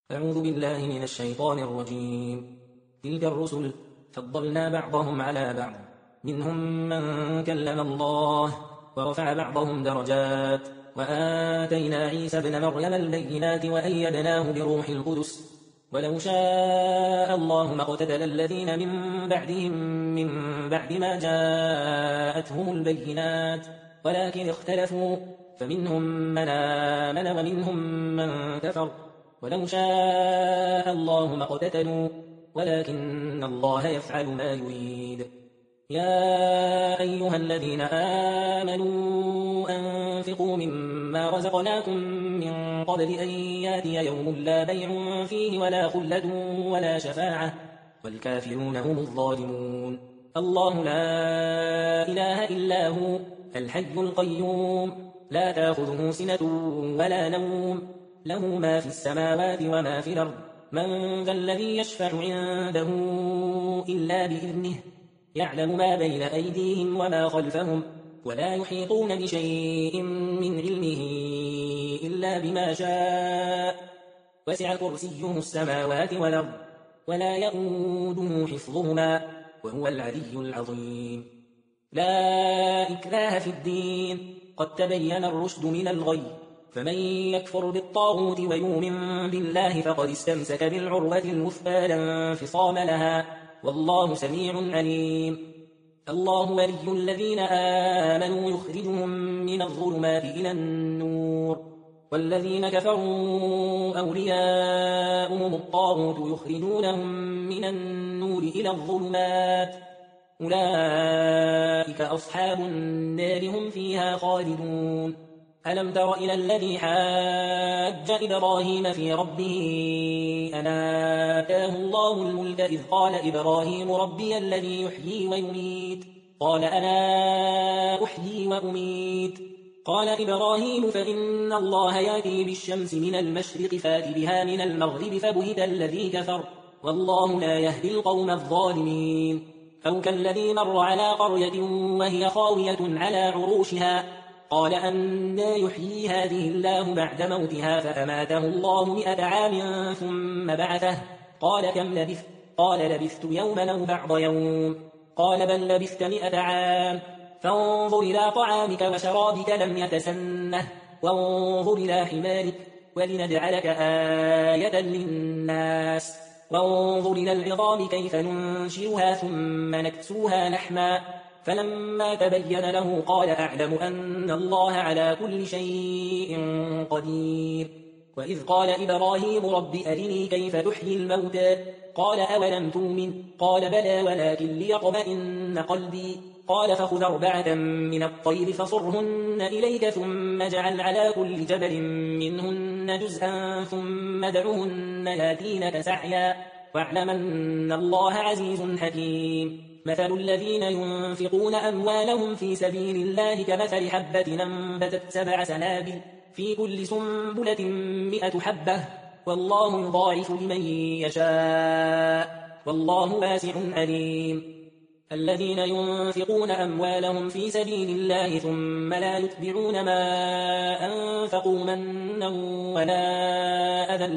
أعوذ بالله من الشيطان الرجيم. تلك الرسل فضلنا بعضهم على بعض، منهم من كلم الله ورفع بعضهم درجات، وآتينا عيسى ابن مريم البينات وأيدناه بروح القدس. ولو شاء الله ما اقتتل الذين من بعدهم من بعد ما جاءتهم البينات، ولكن اختلفوا فمنهم من آمن ومنهم من كفر. ولو شاء الله ما اقتتلوا ولكن الله يفعل ما يريد. يا أيها الذين آمنوا أنفقوا مما رزقناكم من قبل أن ياتي يوم لا بيع فيه ولا خلة ولا شفاعة والكافرون هم الظالمون. الله لا إله إلا هو الحي القيوم، لا تأخذه سنة ولا نوم، له ما في السماوات وما في الأرض. من ذا الذي يشفع عنده إلا بإذنه، يعلم ما بين أيديهم وما خلفهم، ولا يحيطون بشيء من علمه إلا بما شاء. وسع كرسيه السماوات والأرض ولا يؤوده حفظهما وهو العلي العظيم. لا إكراه في الدين، قد تبين الرشد من الغي، فمن يكفر بالطاغوت ويؤمن بالله فقد استمسك بالعروة الوثقى لا انفصام لها، والله سميع عليم. الله ولي الذين آمنوا يخرجهم من الظلمات إلى النور، والذين كفروا أولياؤهم الطاغوت يخرجونهم من النور إلى الظلمات، أولئك أصحاب النار هم فيها خالدون. ألم تر إلى الذي حاج إبراهيم في ربه أن آتاه الله الملك إذ قال إبراهيم ربي الذي يحيي ويميت، قال أنا أحيي وأميت. قال إبراهيم فإن الله يأتي بالشمس من المشرق فات بها من المغرب فبهت الذي كفر، والله لا يهدي القوم الظالمين. أو كالذي مر على قرية وهي خاوية على عروشها، قال أنى يحيي هذه الله بعد موتها، فأماته الله 100 عام ثم بعثه، قال كم لبثت؟ قال لبثت يوما أو بعض يوم، قال بل لبثت 100 عام. فانظر إلى طعامك وشرابك لم يتسنه، وانظر إلى حمارك ولنجعلك آية للناس، وانظر إلى العظام كيف ننشرها ثم نكسوها لحما. فلما تبين له قال أعلم أن الله على كل شيء قدير. وإذ قال إبراهيم رب أرني كيف تحيي الموتى، قال أولم تؤمن؟ قال بلى ولكن ليطمئن قلبي. قال فخذ 4 من الطير فصرهن إليك ثم اجعل على كل جبل منهن جزءا ثم ادعهن ياتينك سعيا، واعلم أن الله عزيز حكيم. مثل الذين ينفقون أموالهم في سبيل الله كمثل حبة أنبتت 7 سنابل في كل سنبلة 100 حبة، والله يضاعف لمن يشاء، والله واسع عليم. الذين ينفقون أموالهم في سبيل الله ثم لا يتبعون ما أنفقوا منا ولا أذى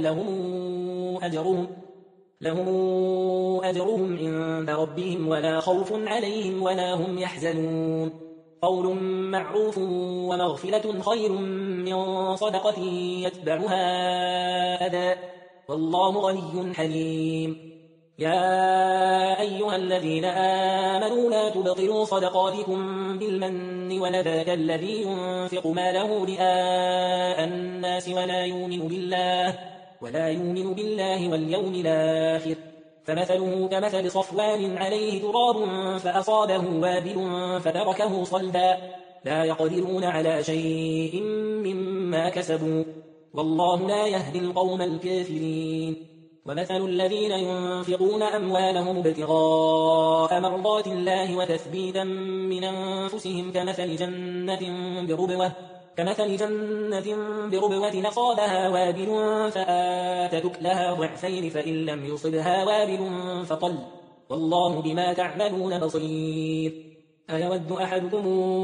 لهم أجرهم عند ربهم ولا خوف عليهم ولا هم يحزنون. قول معروف ومغفرة خير من صدقة يتبعها أذى، والله غني حليم. يا أيها الذين آمنوا لا تبطلوا صدقاتكم بالمن والأذى كالذي ينفق ماله رئاء الناس ولا يؤمن بالله واليوم الآخر، فمثله كمثل صفوان عليه تراب فأصابه وابل فتركه صلدا، لا يقدرون على شيء مما كسبوا، والله لا يهدي القوم الكافرين. ومثل الذين ينفقون أموالهم ابتغاء مرضات الله وتثبيتا من أنفسهم كمثل جنة بربوة أصابها وابل فآتت أكلها ضعفين فإن لم يصبها وابل فطل، والله بما تعملون بصير. أيود أحدكم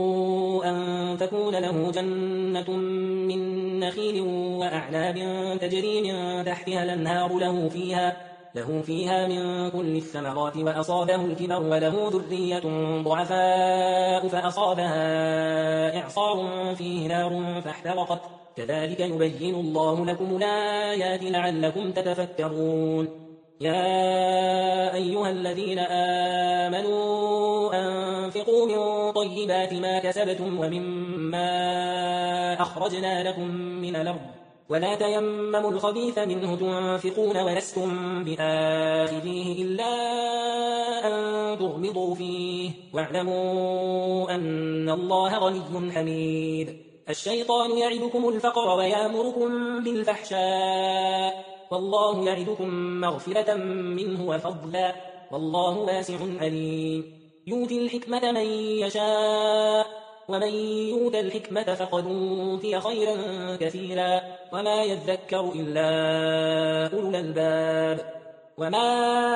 أن تكون له جنة من نخيل وأعناب تجري من تحتها الأنهار له فيها من كل الثمرات وأصابه الكبر وله ذرية ضعفاء فأصابها إعصار فيه نار فاحترقت كذلك يبين الله لكم الآيات لعلكم تتفكرون يا أيها الذين آمنوا أنفقوا من طيبات ما كسبتم ومما أخرجنا لكم من الأرض ولا تيمموا الخبيث منه تنفقون ولستم بآخذيه إلا أن تغمضوا فيه واعلموا أن الله غني حميد الشيطان يعدكم الفقر ويأمركم بالفحشاء والله يعدكم مغفرة منه وفضلا والله واسع عليم يؤتي الحكمة من يشاء ومن يؤت الحكمة فقد أوتي خيرا كثيرا وما يذكر إلا أولو الألباب وما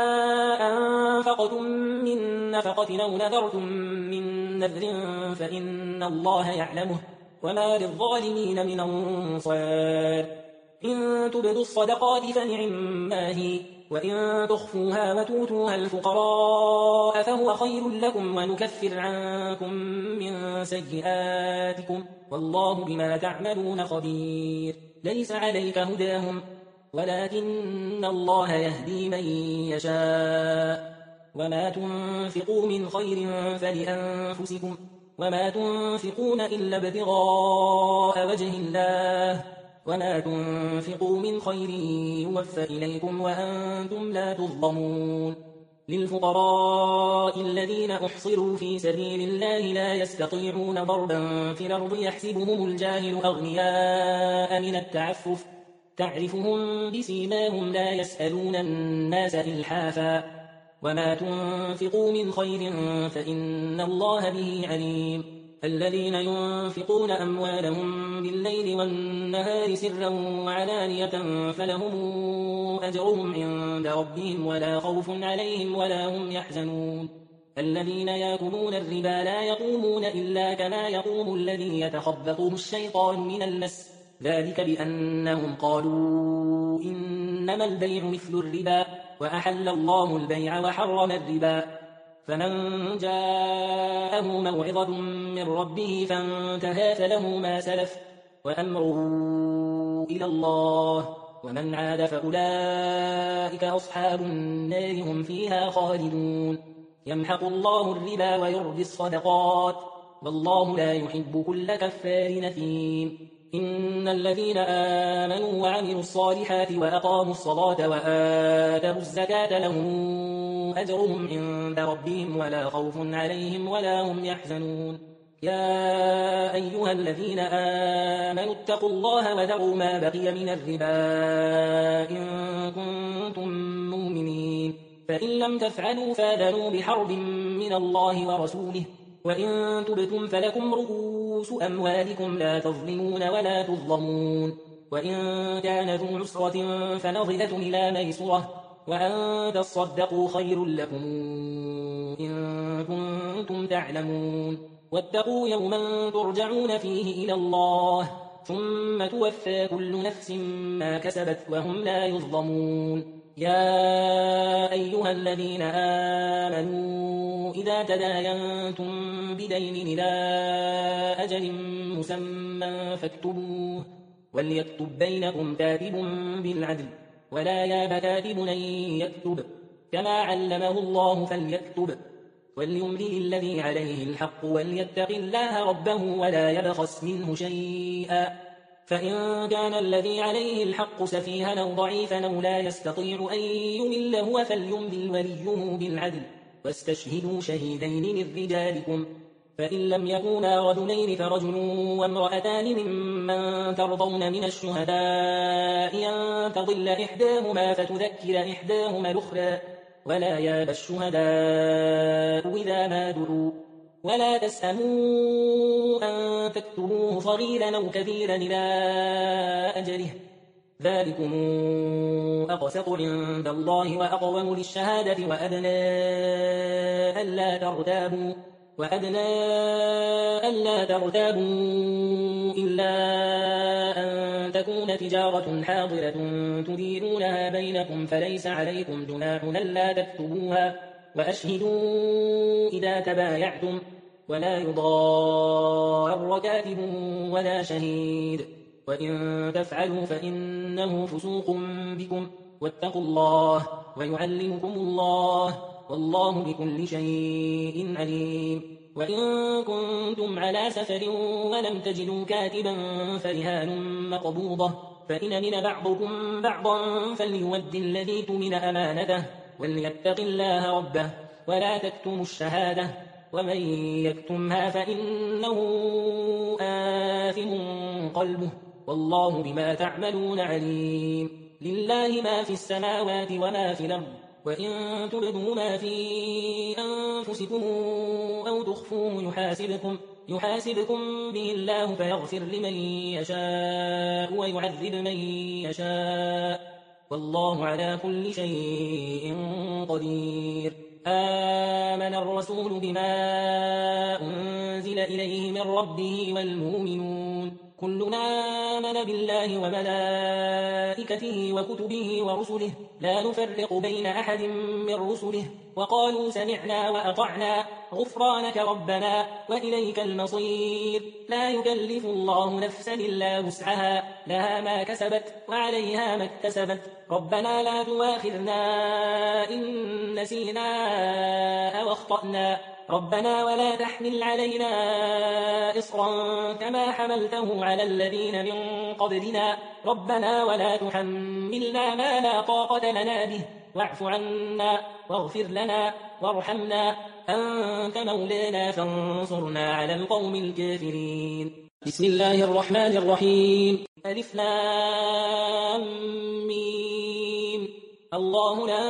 أنفقتم من نفقة أو نذرتم من نذر فإن الله يعلمه وما للظالمين من أنصار إن تبدوا الصدقات فنعما هي وإن تخفوها وتؤتوها الفقراء فهو خير لكم ونكفر عنكم من سيئاتكم والله بما تعملون خبير ليس عليك هداهم ولكن الله يهدي من يشاء وما تنفقوا من خير فلأنفسكم وما تنفقون إلا ابتغاء وجه الله وما تنفقوا من خير يوفى إليكم وأنتم لا تظلمون للفقراء الذين أحصروا في سبيل الله لا يستطيعون ضربا في الأرض يحسبهم الجاهل أغنياء من التعفف تعرفهم بسيماهم لا يسألون الناس إلحافا وما تنفقوا من خير فإن الله به عليم الذين ينفقون أموالهم بالليل والنهار سرا وعلانية فلهم أجرهم عند ربهم ولا خوف عليهم ولا هم يحزنون الذين يأكلون الربا لا يقومون إلا كما يقوم الذي يتخبطه الشيطان من المس ذلك بأنهم قالوا إنما البيع مثل الربا وأحل الله البيع وحرم الربا فمن جاءه موعظة من ربه فانتهى فله ما سلف وأمره إلى الله ومن عاد فأولئك أصحاب النار هم فيها خالدون يمحق الله الربا ويربي الصدقات والله لا يحب كل كفار نثيم إن الذين آمنوا وعملوا الصالحات وأقاموا الصلاة وآتوا الزكاة لهم أجرهم عند ربهم ولا خوف عليهم ولا هم يحزنون يا أيها الذين آمنوا اتقوا الله وذروا ما بقي من الربا إن كنتم مؤمنين فإن لم تفعلوا فآذنوا بحرب من الله ورسوله وإن تبتم فلكم رؤوس أموالكم لا تظلمون ولا تظلمون وإن كان ذو عسرة فنظرة إلى ميسرة وأن تصدقوا خير لكم إن كنتم تعلمون واتقوا يوما ترجعون فيه إلى الله ثم توفى كل نفس ما كسبت وهم لا يظلمون يا أيها الذين آمنوا إذا تداينتم بدين إلى أجل مسمى فاكتبوه وليكتب بينكم كاتب بالعدل ولا ياب كاتب أن يكتب كما علمه الله فليكتب وليملل الذي عليه الحق وليتق الله ربه ولا يبخس منه شيئا فإن كان الذي عليه الحق سفيها أو ضعيفا أو لا يستطيع أن يمل هو فليملل وليه بالعدل واستشهدوا شهيدين من رجالكم فإن لم يكونا رجلين فرجل وامرأتان ممن ترضون من الشهداء أن تضل إحداهما فتذكر إحداهما الأخرى ولا ياب الشهداء إذا ما دعوا ولا تسأموا أن تكتبوه صغيرا أو كبيرا إلى أجله ذلكم أقسط عند الله وأقوم للشهادة وأدنى ألا ترتابوا وأدنى ألا ترتابوا إلا أن تكون تجارة حاضرة تديرونها بينكم فليس عليكم جناح ألا تكتبوها وأشهدوا إذا تبايعتم ولا يضار كاتب ولا شهيد وإن تفعلوا فإنه فسوق بكم واتقوا الله ويعلمكم الله والله بكل شيء عليم وإن كنتم على سفر ولم تجدوا كاتبا فرهان مقبوضة فإن من بعضكم بعضا فليود الذي تمن أمانته وليتق الله ربه ولا تكتموا الشهادة ومن يكتمها فإنه آثم قلبه والله بما تعملون عليم لله ما في السماوات وما في الأرض وإن تبدوا ما في أنفسكم أو تخفوه يحاسبكم به الله فيغفر لمن يشاء ويعذب من يشاء والله على كل شيء قدير آمن الرسول بما أنزل إليه من ربه والمؤمنون كلنا آمن بالله وملائكته وكتبه ورسله لا نفرق بين أحد من رسله وقالوا سمعنا وأطعنا غفرانك ربنا وإليك المصير لا يكلف الله نفسا إلا وسعها لها ما كسبت وعليها ما اكتسبت ربنا لا تواخذنا إن نسينا أو أخطأنا ربنا ولا تحمل علينا إصرا كما حملته على الذين من قبلنا ربنا ولا تحملنا ما لا طاقة لنا به واعف عنا واغفر لنا وارحمنا أنت مولانا فانصرنا على القوم الكافرين بسم الله الرحمن الرحيم ألف لام ميم الله لا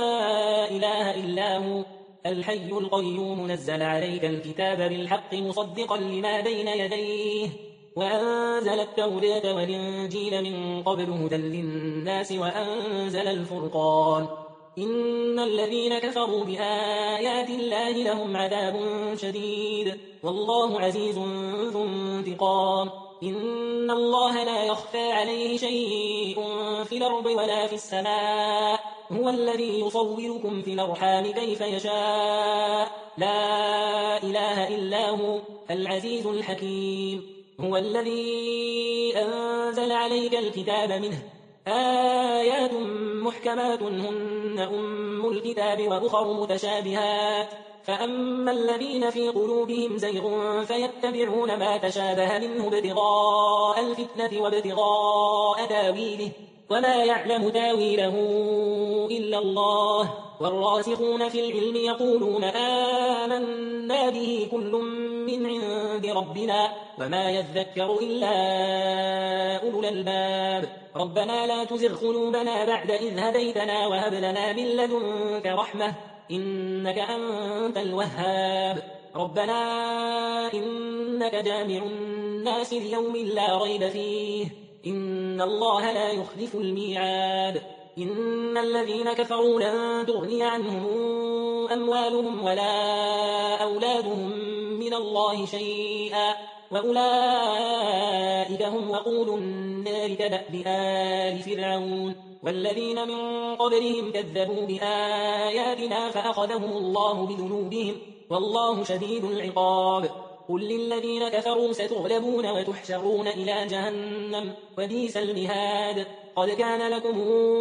إله إلا هو الحي القيوم نزل عليك الكتاب بالحق مصدقا لما بين يديه وأنزل التوراة والإنجيل من قبل هدى للناس وأنزل الفرقان إن الذين كفروا بآيات الله لهم عذاب شديد والله عزيز ذو انتقام إن الله لا يخفى عليه شيء في الأرض ولا في السماء هو الذي يصوركم في الأرحام كيف يشاء لا إله إلا هو العزيز الحكيم هو الذي أنزل عليك الكتاب منه آيات محكمات هن أم الكتاب وأخر متشابهات فأما الذين في قلوبهم زيغ فيتبعون ما تشابه منه ابتغاء الفتنة وابتغاء تاويله وما يعلم تاويله إلا الله والراسخون في العلم يقولون آمنا به كل من عند ربنا وما يذكر إلا أولو الألباب ربنا لا تزغ قلوبنا بعد إذ هديتنا وهب لنا من لدنك رحمة إنك أنت الوهاب ربنا إنك جامع الناس ليوم لا ريب فيه إن الله لا يخلف الميعاد إن الذين كفروا لن تغني عنهم أموالهم ولا أولادهم من الله شيئا وأولئك هم وقود النار كدأب آل فرعون والذين من قبلهم كذبوا بآياتنا فأخذهم الله بذنوبهم والله شديد العقاب قل للذين كفروا ستغلبون وتحشرون إلى جهنم وبئس المهاد قد كان لكم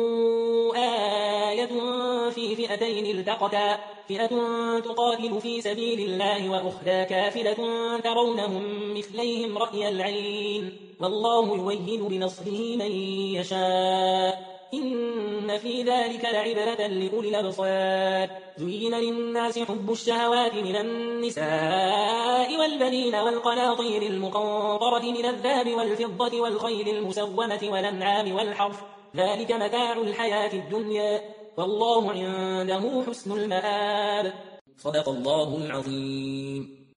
آية في فئتين التقتا فئة تقاتل في سبيل الله وأخرى كافلة ترونهم مثليهم رأي العين والله يويد بنصره من يشاء إن في ذلك لعبرة لأولي الأبصار زين للناس حب الشهوات من النساء والبنين والقناطير المقنطرة من الذهب والفضة والخيل المسومة والأنعام والحرث ذلك متاع الحياة الدنيا والله عنده حسن المآب صدق الله العظيم.